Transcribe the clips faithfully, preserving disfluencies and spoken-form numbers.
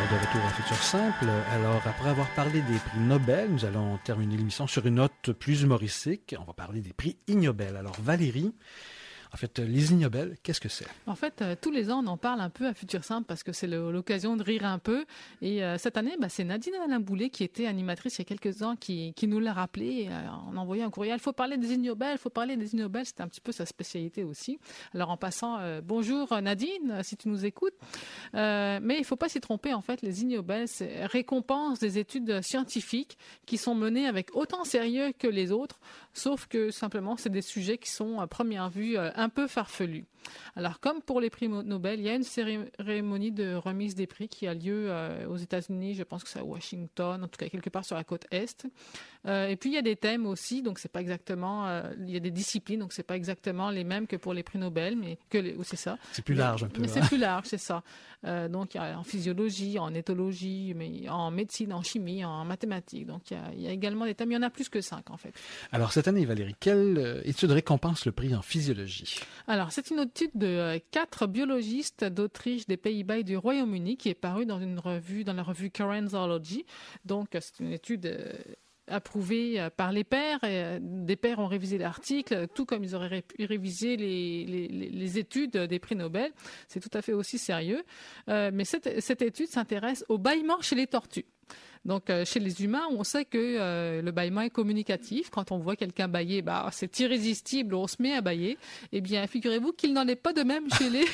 de retour à Futur Simple. Alors, après avoir parlé des prix Nobel, nous allons terminer l'émission sur une note plus humoristique. On va parler des prix Ig Nobel. Alors, Valérie, en fait, les Ig Nobel, qu'est-ce que c'est? En fait, euh, tous les ans, on en parle un peu à Futur Simple parce que c'est le, l'occasion de rire un peu. Et euh, cette année, bah, c'est Nadine Alain-Boulet qui était animatrice il y a quelques ans qui, qui nous l'a rappelé euh, en envoyant un courriel. Il faut parler des Ig Nobel, il faut parler des Ig Nobel. C'était un petit peu sa spécialité aussi. Alors en passant, euh, bonjour Nadine, si tu nous écoutes. Euh, mais il ne faut pas s'y tromper. En fait, les Ig Nobel, c'est récompense des études scientifiques qui sont menées avec autant sérieux que les autres, sauf que simplement, c'est des sujets qui sont à première vue euh, un peu farfelus. Alors, comme pour les prix Nobel, il y a une cérémonie de remise des prix qui a lieu euh, aux États-Unis, je pense que c'est à Washington, en tout cas quelque part sur la côte Est. Euh, et puis, il y a des thèmes aussi, donc c'est pas exactement, euh, il y a des disciplines, donc c'est pas exactement les mêmes que pour les prix Nobel, mais que les, c'est ça. C'est plus large un peu. Mais hein. c'est plus large, c'est ça. Euh, donc, il y a en physiologie, en éthologie, mais en médecine, en chimie, en mathématiques. Donc, il y a, il y a également des thèmes. Il y en a plus que cinq, en fait. Alors, cette année, Valérie, quelle euh, étude récompense le prix en physiologie? Alors, c'est une étude de euh, quatre biologistes d'Autriche, des Pays-Bas et du Royaume-Uni qui est parue dans une revue, dans la revue Current Zoology. Donc, c'est une étude euh, approuvée euh, par les pairs. Et, euh, des pairs ont révisé l'article, tout comme ils auraient ré- révisé les, les, les études des prix Nobel. C'est tout à fait aussi sérieux. Euh, mais cette, cette étude s'intéresse au bâillement chez les tortues. Donc, euh, chez les humains, on sait que euh, le bâillement est communicatif. Quand on voit quelqu'un bâiller, bah, c'est irrésistible, on se met à bâiller. Eh bien, figurez-vous qu'il n'en est pas de même chez les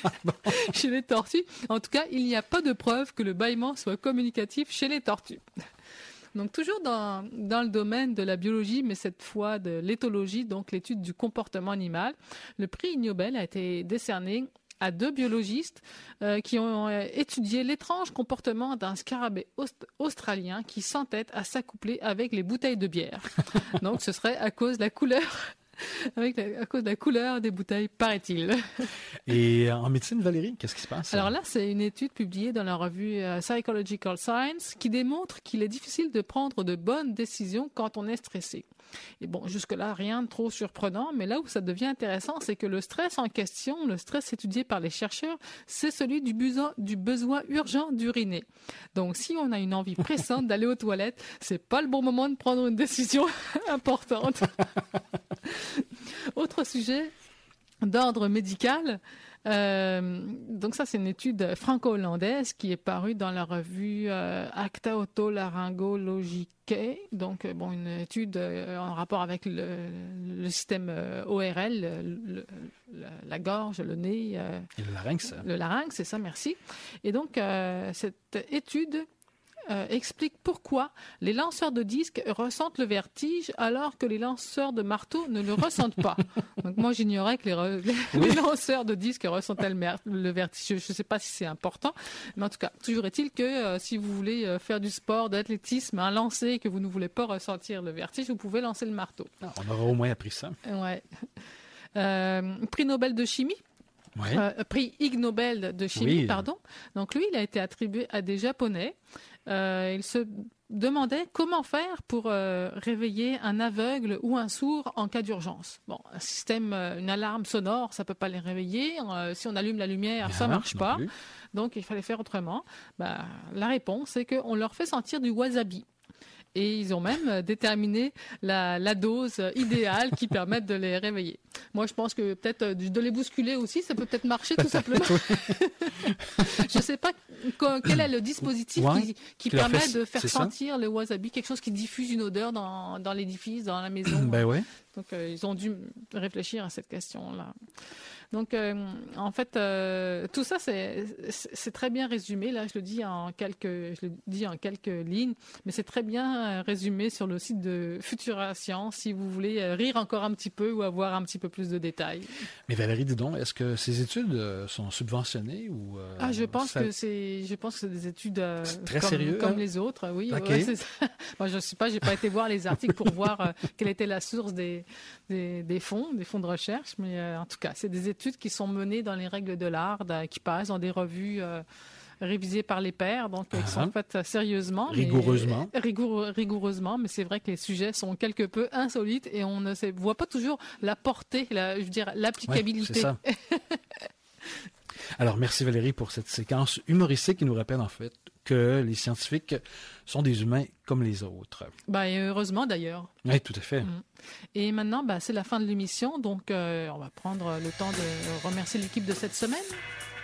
chez les tortues. En tout cas, il n'y a pas de preuve que le bâillement soit communicatif chez les tortues. Donc, toujours dans, dans le domaine de la biologie, mais cette fois de l'éthologie, donc l'étude du comportement animal, le prix Ig Nobel a été décerné à deux biologistes euh, qui ont euh, étudié l'étrange comportement d'un scarabée aust- australien qui s'entête à s'accoupler avec les bouteilles de bière. Donc, ce serait à cause de la couleur, avec la, à cause de la couleur des bouteilles, paraît-il. Et en médecine, Valérie, qu'est-ce qui se passe? Alors là, c'est une étude publiée dans la revue euh, Psychological Science qui démontre qu'il est difficile de prendre de bonnes décisions quand on est stressé. Et bon, jusque-là, rien de trop surprenant, mais là où ça devient intéressant, c'est que le stress en question, le stress étudié par les chercheurs, c'est celui du besoin, du besoin urgent d'uriner. Donc, si on a une envie pressante d'aller aux toilettes, c'est pas le bon moment de prendre une décision importante. Autre sujet d'ordre médical. Euh, donc ça, c'est une étude franco-hollandaise qui est parue dans la revue euh, Acta Otolaryngologicae. Donc, euh, bon, une étude euh, en rapport avec le, le système euh, O R L, le, le, la gorge, le nez. Euh, Et le larynx. Le larynx, c'est ça, merci. Et donc, euh, cette étude Euh, explique pourquoi les lanceurs de disques ressentent le vertige alors que les lanceurs de marteaux ne le ressentent pas. Donc moi j'ignorais que les, re- les, oui. les lanceurs de disques ressentaient le, mer- le vertige. Je ne sais pas si c'est important, mais en tout cas, toujours est-il que euh, si vous voulez euh, faire du sport, d'athlétisme, un lancer et que vous ne voulez pas ressentir le vertige, vous pouvez lancer le marteau. Ah, on aura au moins appris ça. Ouais. Euh, prix Nobel de chimie. Ouais. Euh, prix Ig Nobel de chimie, oui. pardon. Donc lui, il a été attribué à des Japonais. Euh, il se demandait comment faire pour euh, réveiller un aveugle ou un sourd en cas d'urgence. Bon, un système, euh, une alarme sonore, ça peut pas les réveiller. Euh, si on allume la lumière, Bien, ça marche pas. Plus. Donc il fallait faire autrement. Bah, la réponse, c'est qu'on leur fait sentir du wasabi. Et ils ont même déterminé la, la dose idéale qui permette de les réveiller. Moi, je pense que peut-être de les bousculer aussi, ça peut peut-être marcher tout simplement. Je ne sais pas quel est le dispositif ouais, qui, qui permet fait, de faire sentir ça? Le wasabi, quelque chose qui diffuse une odeur dans, dans l'édifice, dans la maison. Ben ouais. Donc, euh, ils ont dû réfléchir à cette question-là. Donc, euh, en fait, euh, tout ça, c'est, c'est très bien résumé. Là, je le dis en quelques, je le dis en quelques lignes, mais c'est très bien résumé sur le site de Futura Science si vous voulez rire encore un petit peu ou avoir un petit peu plus de détails. Mais Valérie, dis donc, est-ce que ces études sont subventionnées ou euh, Ah, je pense ça... que c'est, je pense que c'est des études euh, très comme, sérieux, comme hein? les autres. Oui, okay. ouais, c'est ça. Moi, je sais pas, j'ai pas été voir les articles pour voir euh, quelle était la source des des, des fonds, des fonds de recherche, mais euh, en tout cas, c'est des études qui sont menées dans les règles de l'art, qui passent dans des revues euh, révisées par les pairs, donc uh-huh. qui sont faites sérieusement. Rigoureusement. Mais, rigour, rigoureusement, mais c'est vrai que les sujets sont quelque peu insolites et on ne sait, voit pas toujours la portée, la, je veux dire, l'applicabilité. Ouais, c'est ça. Alors, merci Valérie pour cette séquence humoristique qui nous rappelle en fait que les scientifiques sont des humains comme les autres. Ben, et heureusement d'ailleurs. Oui, tout à fait. Mm. Et maintenant, ben, c'est la fin de l'émission, donc euh, on va prendre le temps de remercier l'équipe de cette semaine.